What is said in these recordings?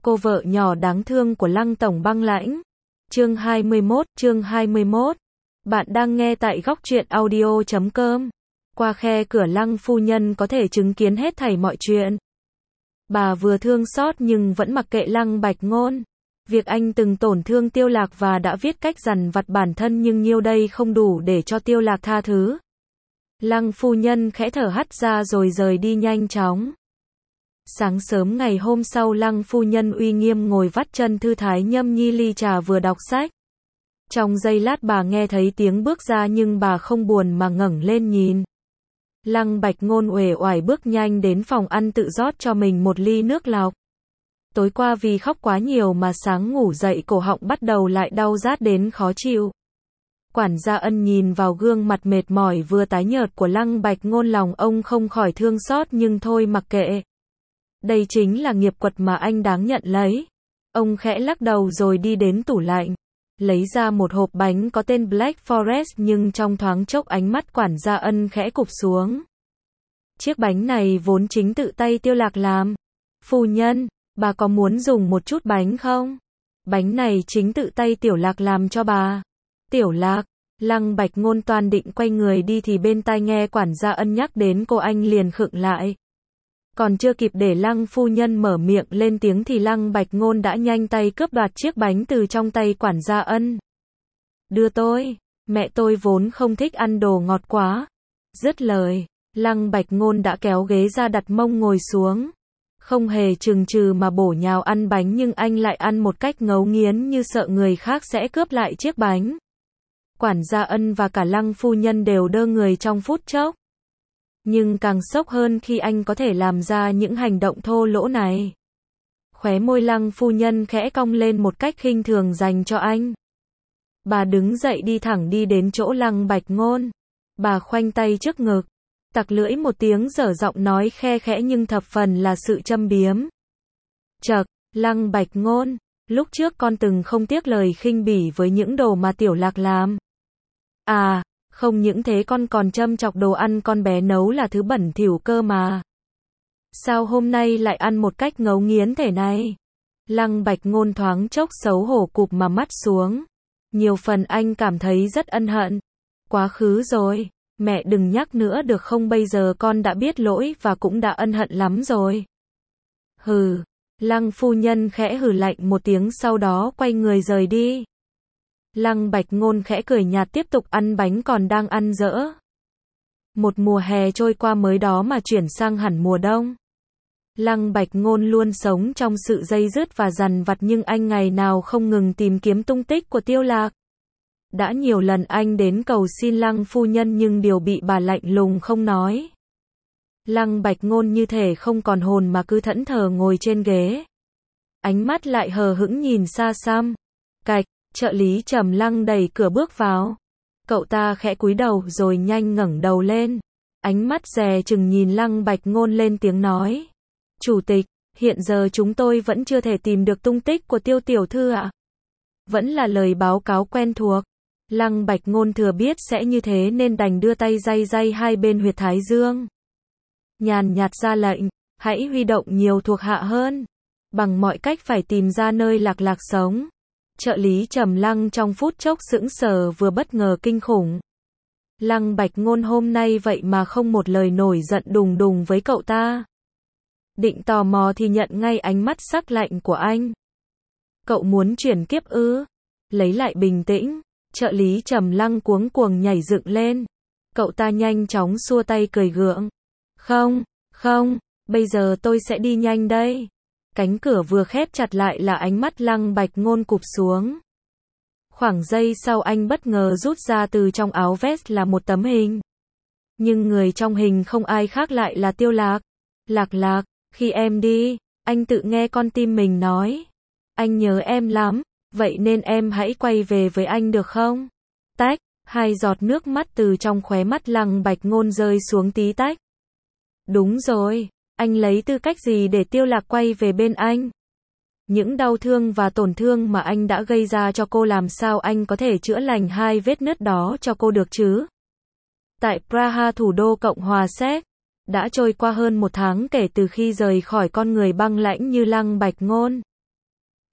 cô vợ nhỏ đáng thương của Lăng Tổng Băng Lãnh. Chương 21. Bạn đang nghe tại góc truyện audio.com. Qua khe cửa Lăng phu nhân có thể chứng kiến hết thảy mọi chuyện. Bà vừa thương xót nhưng vẫn mặc kệ Lăng Bạch Ngôn. Việc anh từng tổn thương Tiêu Lạc và đã viết cách dằn vặt bản thân nhưng nhiêu đây không đủ để cho Tiêu Lạc tha thứ. Lăng phu nhân khẽ thở hắt ra rồi rời đi nhanh chóng. Sáng sớm ngày hôm sau Lăng phu nhân uy nghiêm ngồi vắt chân thư thái nhâm nhi ly trà vừa đọc sách. Trong giây lát bà nghe thấy tiếng bước ra nhưng bà không buồn mà ngẩng lên nhìn. Lăng Bạch Ngôn uể oải bước nhanh đến phòng ăn tự rót cho mình một ly nước lọc. Tối qua vì khóc quá nhiều mà sáng ngủ dậy cổ họng bắt đầu lại đau rát đến khó chịu. Quản gia Ân nhìn vào gương mặt mệt mỏi vừa tái nhợt của Lăng Bạch Ngôn, lòng ông không khỏi thương xót nhưng thôi mặc kệ. Đây chính là nghiệp quật mà anh đáng nhận lấy. Ông khẽ lắc đầu rồi đi đến tủ lạnh, lấy ra một hộp bánh có tên Black Forest nhưng trong thoáng chốc ánh mắt quản gia Ân khẽ cụp xuống. Chiếc bánh này vốn chính tự tay Tiêu Lạc làm. Phu nhân, bà có muốn dùng một chút bánh không? Bánh này chính tự tay Tiểu Lạc làm cho bà. Tiểu Lạc, Lăng Bạch Ngôn toan định quay người đi thì bên tai nghe quản gia Ân nhắc đến cô anh liền khựng lại. Còn chưa kịp để Lăng phu nhân mở miệng lên tiếng thì Lăng Bạch Ngôn đã nhanh tay cướp đoạt chiếc bánh từ trong tay quản gia Ân. Đưa tôi, mẹ tôi vốn không thích ăn đồ ngọt quá. Dứt lời, Lăng Bạch Ngôn đã kéo ghế ra đặt mông ngồi xuống. Không hề chừng chừ mà bổ nhào ăn bánh nhưng anh lại ăn một cách ngấu nghiến như sợ người khác sẽ cướp lại chiếc bánh. Quản gia Ân và cả Lăng phu nhân đều đơ người trong phút chốc. Nhưng càng sốc hơn khi anh có thể làm ra những hành động thô lỗ này. Khóe môi Lăng phu nhân khẽ cong lên một cách khinh thường dành cho anh. Bà đứng dậy đi thẳng đi đến chỗ Lăng Bạch Ngôn. Bà khoanh tay trước ngực, tặc lưỡi một tiếng dở giọng nói khe khẽ nhưng thập phần là sự châm biếm. Chậc, Lăng Bạch Ngôn, lúc trước con từng không tiếc lời khinh bỉ với những đồ mà Tiểu Lạc làm. À, không những thế con còn châm chọc đồ ăn con bé nấu là thứ bẩn thỉu cơ mà. Sao hôm nay lại ăn một cách ngấu nghiến thế này? Lăng Bạch Ngôn thoáng chốc xấu hổ cụp mà mắt xuống. Nhiều phần anh cảm thấy rất ân hận. Quá khứ rồi, mẹ đừng nhắc nữa được không, bây giờ con đã biết lỗi và cũng đã ân hận lắm rồi. Hừ, Lăng phu nhân khẽ hừ lạnh một tiếng sau đó quay người rời đi. Lăng Bạch Ngôn khẽ cười nhạt tiếp tục ăn bánh còn đang ăn dỡ. Một mùa hè trôi qua mới đó mà chuyển sang hẳn mùa đông. Lăng Bạch Ngôn luôn sống trong sự day dứt và dằn vặt nhưng anh ngày nào không ngừng tìm kiếm tung tích của Tiêu Lạc. Đã nhiều lần anh đến cầu xin Lăng phu nhân nhưng đều bị bà lạnh lùng không nói. Lăng Bạch Ngôn như thể không còn hồn mà cứ thẫn thờ ngồi trên ghế. Ánh mắt lại hờ hững nhìn xa xăm. Cạch, trợ lý Trầm Lăng đẩy cửa bước vào. Cậu ta khẽ cúi đầu rồi nhanh ngẩng đầu lên. Ánh mắt dè chừng nhìn Lăng Bạch Ngôn lên tiếng nói. Chủ tịch, hiện giờ chúng tôi vẫn chưa thể tìm được tung tích của Tiêu tiểu thư ạ. Vẫn là lời báo cáo quen thuộc. Lăng Bạch Ngôn thừa biết sẽ như thế nên đành đưa tay day day hai bên huyệt thái dương. Nhàn nhạt ra lệnh, hãy huy động nhiều thuộc hạ hơn. Bằng mọi cách phải tìm ra nơi Lạc Lạc sống. Trợ lý Trầm Lăng trong phút chốc sững sờ vừa bất ngờ kinh khủng. Lăng Bạch Ngôn hôm nay vậy mà không một lời nổi giận đùng đùng với cậu ta. Định tò mò thì nhận ngay ánh mắt sắc lạnh của anh. Cậu muốn chuyển kiếp ư? Lấy lại bình tĩnh, trợ lý Trầm Lăng cuống cuồng nhảy dựng lên. Cậu ta nhanh chóng xua tay cười gượng. Không, bây giờ tôi sẽ đi nhanh đây. Cánh cửa vừa khép chặt lại là ánh mắt Lăng Bạch Ngôn cụp xuống. Khoảng giây sau anh bất ngờ rút ra từ trong áo vest là một tấm hình. Nhưng người trong hình không ai khác lại là Tiêu Lạc. Lạc Lạc, khi em đi, anh tự nghe con tim mình nói. Anh nhớ em lắm, vậy nên em hãy quay về với anh được không? Tách, hai giọt nước mắt từ trong khóe mắt Lăng Bạch Ngôn rơi xuống tí tách. Đúng rồi, anh lấy tư cách gì để Tiêu Lạc quay về bên anh? Những đau thương và tổn thương mà anh đã gây ra cho cô làm sao anh có thể chữa lành hai vết nứt đó cho cô được chứ? Tại Praha thủ đô Cộng hòa Séc, đã trôi qua hơn một tháng kể từ khi rời khỏi con người băng lãnh như Lăng Bạch Ngôn.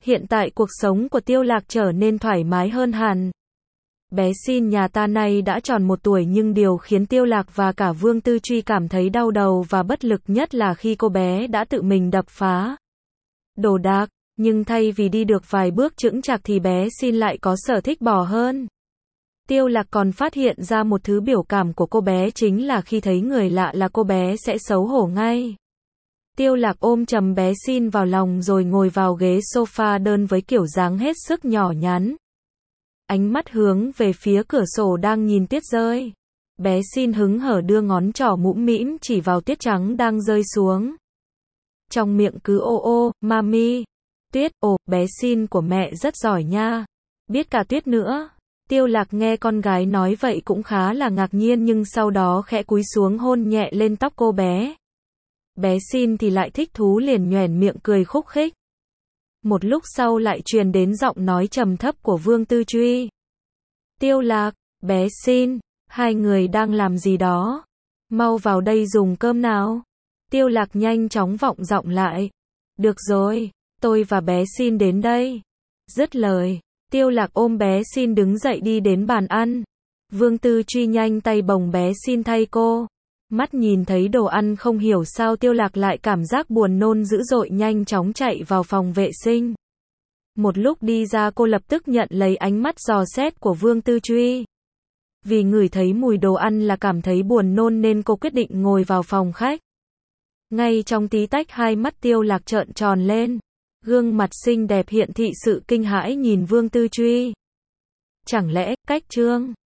Hiện tại cuộc sống của Tiêu Lạc trở nên thoải mái hơn hẳn. Bé Xin nhà ta này đã tròn 1 tuổi nhưng điều khiến Tiêu Lạc và cả Vương Tư Truy cảm thấy đau đầu và bất lực nhất là khi cô bé đã tự mình đập phá đồ đạc, nhưng thay vì đi được vài bước chững chạc thì bé Xin lại có sở thích bò hơn. Tiêu Lạc còn phát hiện ra một thứ biểu cảm của cô bé chính là khi thấy người lạ là cô bé sẽ xấu hổ ngay. Tiêu Lạc ôm chầm bé Xin vào lòng rồi ngồi vào ghế sofa đơn với kiểu dáng hết sức nhỏ nhắn. Ánh mắt hướng về phía cửa sổ đang nhìn tuyết rơi. Bé Xin hứng hở đưa ngón trỏ mũm mĩm chỉ vào tuyết trắng đang rơi xuống. Trong miệng cứ ô ô, mami. Tuyết, ồ, bé Xin của mẹ rất giỏi nha. Biết cả tuyết nữa. Tiêu Lạc nghe con gái nói vậy cũng khá là ngạc nhiên nhưng sau đó khẽ cúi xuống hôn nhẹ lên tóc cô bé. Bé Xin thì lại thích thú liền nhoẻn miệng cười khúc khích. Một lúc sau lại truyền đến giọng nói trầm thấp của Vương Tư Truy. Tiêu Lạc, bé Xin, hai người đang làm gì đó? Mau vào đây dùng cơm nào. Tiêu Lạc nhanh chóng vọng giọng lại. Được rồi, tôi và bé Xin đến đây. Dứt lời, Tiêu Lạc ôm bé Xin đứng dậy đi đến bàn ăn. Vương Tư Truy nhanh tay bồng bé Xin thay cô. Mắt nhìn thấy đồ ăn không hiểu sao Tiêu Lạc lại cảm giác buồn nôn dữ dội nhanh chóng chạy vào phòng vệ sinh. Một lúc đi ra cô lập tức nhận lấy ánh mắt dò xét của Vương Tư Truy. Vì ngửi thấy mùi đồ ăn là cảm thấy buồn nôn nên cô quyết định ngồi vào phòng khách. Ngay trong tí tách hai mắt Tiêu Lạc trợn tròn lên. Gương mặt xinh đẹp hiện thị sự kinh hãi nhìn Vương Tư Truy. Chẳng lẽ, cách Trương